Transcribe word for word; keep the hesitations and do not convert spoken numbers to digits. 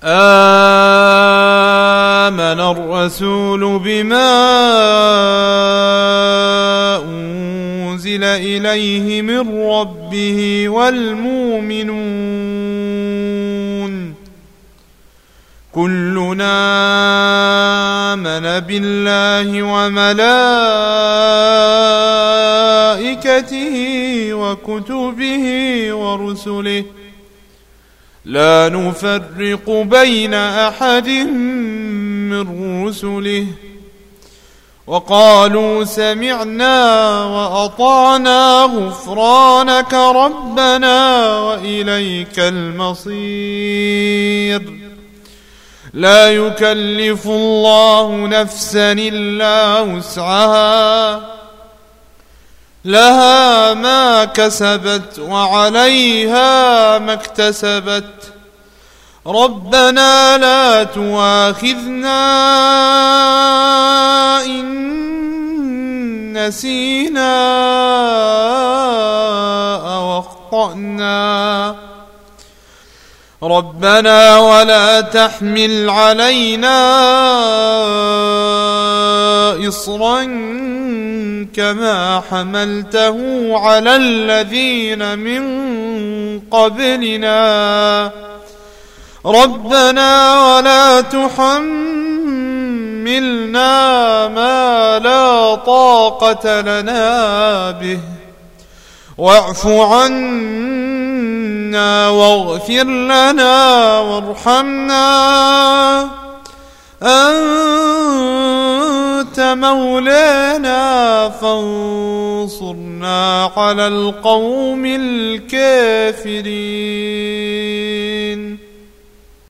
آمن الرسول بما أنزل إليه من ربه والمؤمنون كلنا آمن بالله وملائكته وكتبه ورسله لا نفرق بين أحد من رسله وقالوا سمعنا وأطعنا غفرانك ربنا وإليك المصير لا يكلف الله نفسا إلا وسعها لها ما كسبت وعليها ما اكتسبت ربنا لا تؤاخذنا إن نسينا أو أخطأنا ربنا ولا تحمل علينا إصرا كما حملته على الذين من قبلنا ربنا ولا تحملنا ما لا طاقة لنا به واعف عنا واغفر لنا وارحمنا أنت مولانا فانصرنا على القوم الكافرين.